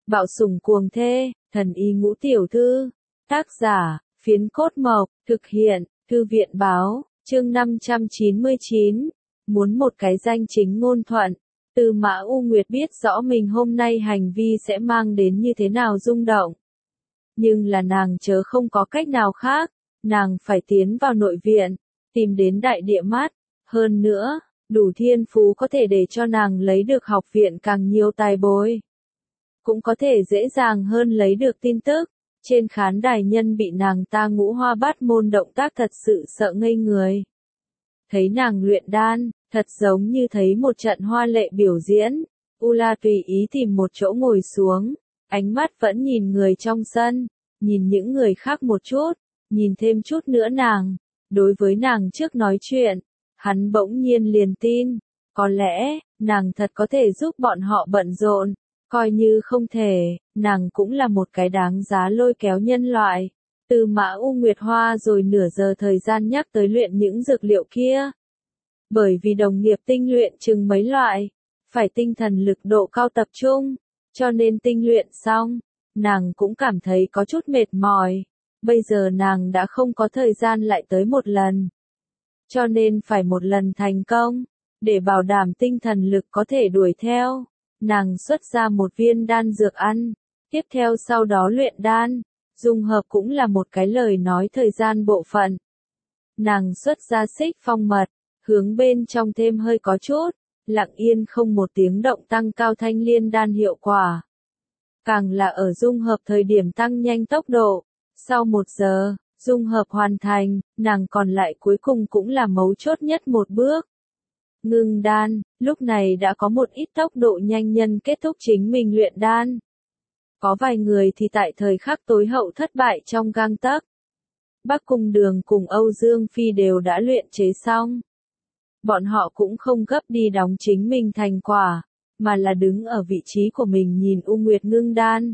Bạo sủng cuồng thê, thần y ngũ tiểu thư. Tác giả, Phiến Cốt Mộc, thực hiện, Thư viện báo, chương 599. Muốn một cái danh chính ngôn thuận. Tư Mã U Nguyệt biết rõ mình hôm nay hành vi sẽ mang đến như thế nào rung động. Nhưng là nàng chớ không có cách nào khác, nàng phải tiến vào nội viện, tìm đến đại địa mát. Hơn nữa, đủ thiên phú có thể để cho nàng lấy được học viện càng nhiều tài bồi. Cũng có thể dễ dàng hơn lấy được tin tức. Trên khán đài nhân bị nàng ta ngũ hoa bát môn động tác thật sự sợ ngây người. Thấy nàng luyện đan, thật giống như thấy một trận hoa lệ biểu diễn. U La tùy ý tìm một chỗ ngồi xuống, ánh mắt vẫn nhìn người trong sân, nhìn những người khác một chút, nhìn thêm chút nữa nàng. Đối với nàng trước nói chuyện, hắn bỗng nhiên liền tin, có lẽ, nàng thật có thể giúp bọn họ bận rộn. Coi như không thể, nàng cũng là một cái đáng giá lôi kéo nhân loại. Tư Mã U Nguyệt hoa rồi nửa giờ thời gian nhắc tới luyện những dược liệu kia. Bởi vì đồng nghiệp tinh luyện chừng mấy loại, phải tinh thần lực độ cao tập trung, cho nên tinh luyện xong, nàng cũng cảm thấy có chút mệt mỏi. Bây giờ nàng đã không có thời gian lại tới một lần. Cho nên phải một lần thành công, để bảo đảm tinh thần lực có thể đuổi theo. Nàng xuất ra một viên đan dược ăn, tiếp theo sau đó luyện đan, dung hợp cũng là một cái lời nói thời gian bộ phận. Nàng xuất ra xích phong mật, hướng bên trong thêm hơi có chút, lặng yên không một tiếng động tăng cao thanh liên đan hiệu quả. Càng là ở dung hợp thời điểm tăng nhanh tốc độ, sau 1 giờ, dung hợp hoàn thành, nàng còn lại cuối cùng cũng là mấu chốt nhất một bước. Ngưng đan, lúc này đã có một ít tốc độ nhanh nhân kết thúc chính mình luyện đan. Có vài người thì tại thời khắc tối hậu thất bại trong gang tấc. Bắc Cung Đường cùng Âu Dương Phi đều đã luyện chế xong. Bọn họ cũng không gấp đi đóng chính mình thành quả, mà là đứng ở vị trí của mình nhìn U Nguyệt ngưng đan.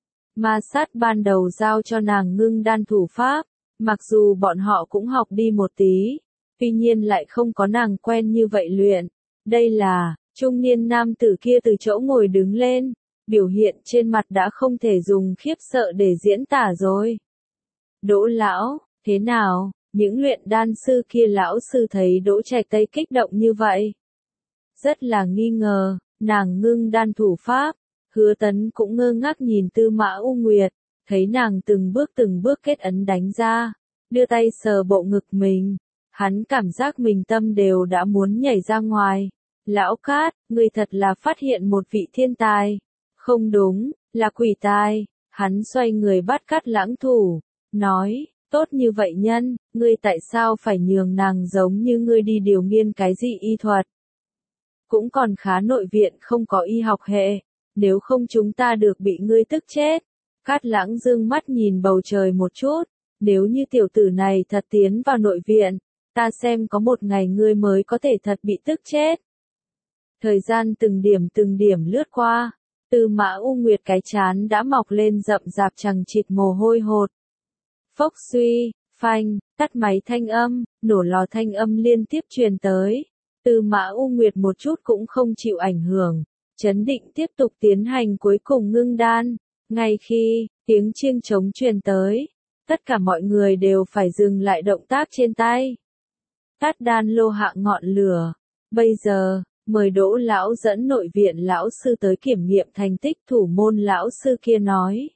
Ma Sát ban đầu giao cho nàng ngưng đan thủ pháp, mặc dù bọn họ cũng học đi một tí. Tuy nhiên lại không có nàng quen như vậy luyện. Đây là, trung niên nam tử kia từ chỗ ngồi đứng lên, biểu hiện trên mặt đã không thể dùng khiếp sợ để diễn tả rồi. Đỗ lão, thế nào, những luyện đan sư kia lão sư thấy Đỗ Trạch Tây kích động như vậy. Rất là nghi ngờ, nàng ngưng đan thủ pháp, Hứa Tấn cũng ngơ ngác nhìn Tư Mã U Nguyệt, thấy nàng từng bước kết ấn đánh ra, đưa tay sờ bộ ngực mình. Hắn cảm giác mình tâm đều đã muốn nhảy ra ngoài. Lão Cát, ngươi thật là phát hiện một vị thiên tài. Không đúng, là quỷ tài. Hắn xoay người bắt Cát Lãng thủ, nói, tốt như vậy nhân, ngươi tại sao phải nhường nàng giống như ngươi đi điều nghiên cái gì y thuật. Cũng còn khá nội viện không có y học hệ, nếu không chúng ta được bị ngươi tức chết. Cát Lãng dương mắt nhìn bầu trời một chút, nếu như tiểu tử này thật tiến vào nội viện, ta xem có một ngày ngươi mới có thể thật bị tức chết. Thời gian từng điểm lướt qua, Tư Mã U Nguyệt cái chán đã mọc lên rậm rạp chằng chịt mồ hôi hột. Phốc suy, phanh, tắt máy thanh âm, nổ lò thanh âm liên tiếp truyền tới. Tư Mã U Nguyệt một chút cũng không chịu ảnh hưởng, trấn định tiếp tục tiến hành cuối cùng ngưng đan. Ngay khi tiếng chiêng trống truyền tới, tất cả mọi người đều phải dừng lại động tác trên tay. Tát đan lô hạ ngọn lửa. Bây giờ, mời Đỗ lão dẫn nội viện lão sư tới kiểm nghiệm thành tích. Thủ môn lão sư kia nói.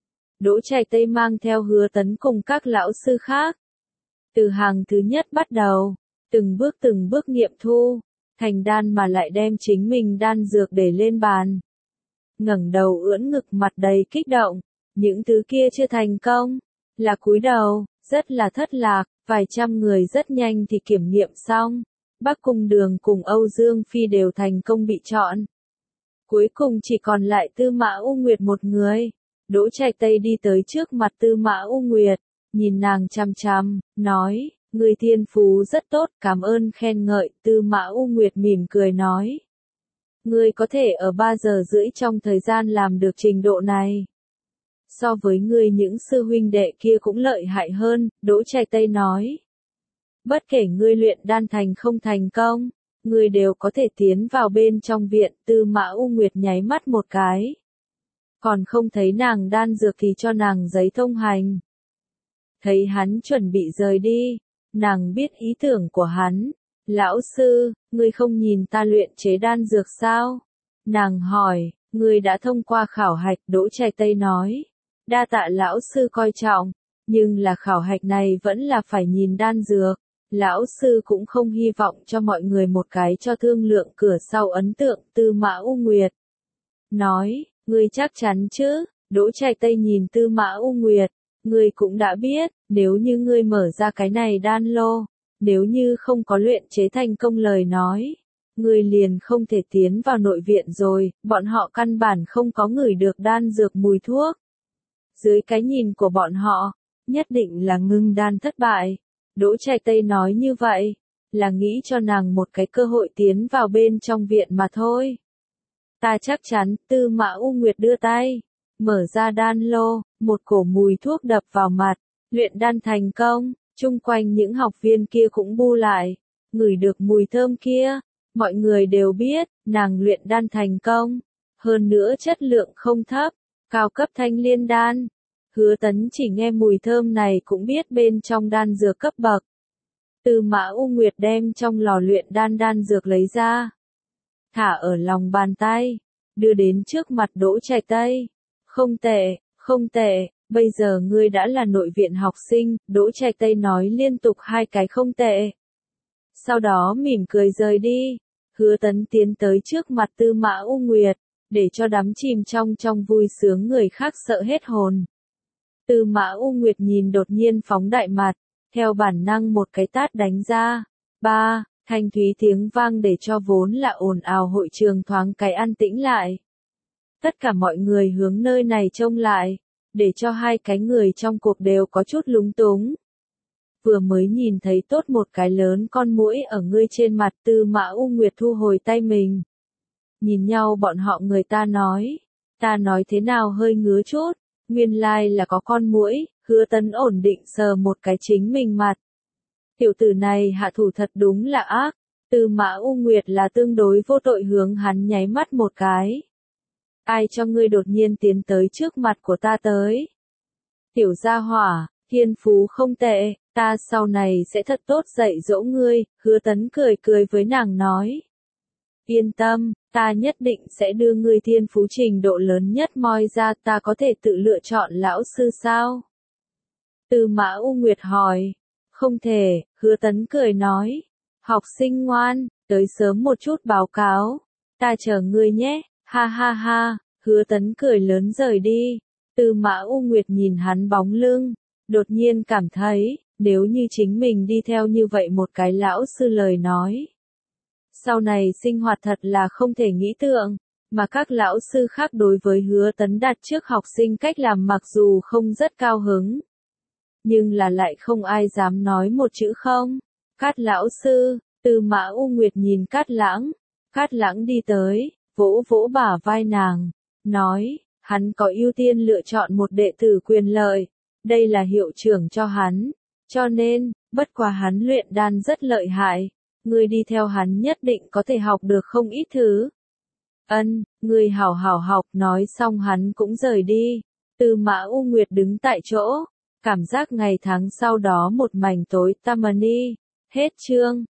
Đỗ Trạch Tây mang theo Hứa Tấn cùng các lão sư khác. Từ hàng thứ nhất bắt đầu, từng bước nghiệm thu, thành đan mà lại đem chính mình đan dược để lên bàn. Ngẩng đầu ưỡn ngực mặt đầy kích động, những thứ kia chưa thành công, là cúi đầu, rất là thất lạc. Vài trăm người rất nhanh thì kiểm nghiệm xong, Bắc Cung Đường cùng Âu Dương Phi đều thành công bị chọn. Cuối cùng chỉ còn lại Tư Mã U Nguyệt một người. Đỗ Trạch Tây đi tới trước mặt Tư Mã U Nguyệt, nhìn nàng chằm chằm, nói, người thiên phú rất tốt, cảm ơn khen ngợi. Tư Mã U Nguyệt mỉm cười nói, ngươi có thể ở 3 giờ rưỡi trong thời gian làm được trình độ này. So với ngươi những sư huynh đệ kia cũng lợi hại hơn, Đỗ Trạch Tây nói. Bất kể ngươi luyện đan thành không thành công, ngươi đều có thể tiến vào bên trong viện. Tư Mã U Nguyệt nháy mắt một cái. còn không thấy nàng đan dược thì cho nàng giấy thông hành. Thấy hắn chuẩn bị rời đi, nàng biết ý tưởng của hắn. Lão sư, ngươi không nhìn ta luyện chế đan dược sao? Nàng hỏi, ngươi đã thông qua khảo hạch, Đỗ Trạch Tây nói. Đa tạ lão sư coi trọng, nhưng là khảo hạch này vẫn là phải nhìn đan dược. Lão sư cũng không hy vọng cho mọi người một cái cho thương lượng cửa sau ấn tượng. Tư Mã U Nguyệt nói, ngươi chắc chắn chứ? Đỗ Trạch Tây nhìn Tư Mã U Nguyệt, ngươi cũng đã biết, nếu như ngươi mở ra cái này đan lô, nếu như không có luyện chế thành công lời nói, ngươi liền không thể tiến vào nội viện rồi, bọn họ căn bản không có ngửi được đan dược mùi thuốc. Dưới cái nhìn của bọn họ, nhất định là ngưng đan thất bại. Đỗ Trạch Tây nói như vậy, là nghĩ cho nàng một cái cơ hội tiến vào bên trong viện mà thôi. Ta chắc chắn. Tư Mã U Nguyệt đưa tay, mở ra đan lô, một cổ mùi thuốc đập vào mặt, luyện đan thành công, chung quanh những học viên kia cũng bu lại, ngửi được mùi thơm kia, mọi người đều biết, nàng luyện đan thành công, hơn nữa chất lượng không thấp, cao cấp thanh liên đan. Hứa Tấn chỉ nghe mùi thơm này cũng biết bên trong đan dược cấp bậc. Tư Mã U Nguyệt đem trong lò luyện đan dược lấy ra, thả ở lòng bàn tay, đưa đến trước mặt Đỗ Trạch Tây. Không tệ, không tệ, bây giờ ngươi đã là nội viện học sinh. Đỗ Trạch Tây nói liên tục 2 cái không tệ. Sau đó mỉm cười rời đi. Hứa Tấn tiến tới trước mặt Tư Mã U Nguyệt, để cho đắm chìm trong vui sướng người khác sợ hết hồn. Tư Mã U Nguyệt nhìn đột nhiên phóng đại mặt, theo bản năng một cái tát đánh ra. Ba, thanh thúy tiếng vang để cho vốn là ồn ào hội trường thoáng cái an tĩnh lại. Tất cả mọi người hướng nơi này trông lại, để cho 2 cái người trong cuộc đều có chút lúng túng. Vừa mới nhìn thấy tốt một cái lớn con muỗi ở ngươi trên mặt. Tư Mã U Nguyệt thu hồi tay mình. Nhìn nhau bọn họ, người ta nói thế nào hơi ngứa chút, nguyên lai là có con muỗi. Hứa Tấn ổn định sờ một cái chính mình mặt. Tiểu tử này hạ thủ thật đúng là ác. Tư Mã U Nguyệt là tương đối vô tội hướng hắn nháy mắt một cái. Ai cho ngươi đột nhiên tiến tới trước mặt của ta tới? Tiểu gia hỏa, thiên phú không tệ, ta sau này sẽ thật tốt dạy dỗ ngươi. Hứa Tấn cười với nàng nói. Yên tâm, ta nhất định sẽ đưa ngươi thiên phú trình độ lớn nhất moi ra. Ta có thể tự lựa chọn lão sư sao? Tư Mã U Nguyệt hỏi. Không thể. Hứa Tấn cười nói. Học sinh ngoan, tới sớm một chút báo cáo. Ta chờ ngươi nhé. Ha ha ha. Hứa Tấn cười lớn rời đi. Tư Mã U Nguyệt nhìn hắn bóng lưng, đột nhiên cảm thấy, nếu như chính mình đi theo như vậy một cái lão sư lời nói, sau này sinh hoạt thật là không thể nghĩ tượng. Mà các lão sư khác đối với Hứa Tấn đặt trước học sinh cách làm mặc dù không rất cao hứng, nhưng là lại không ai dám nói một chữ không. Cát lão sư. Tư Mã U Nguyệt nhìn Cát Lãng. Cát Lãng đi tới, vỗ vỗ bả vai nàng, nói, hắn có ưu tiên lựa chọn một đệ tử quyền lợi, đây là hiệu trưởng cho hắn, cho nên, bất quá hắn luyện đan rất lợi hại, ngươi đi theo hắn nhất định có thể học được không ít thứ. Ân, ngươi hảo hảo học. Nói xong hắn cũng rời đi. Tư Mã U Nguyệt đứng tại chỗ, cảm giác ngày tháng sau đó một mảnh tối tăm. Hết chương.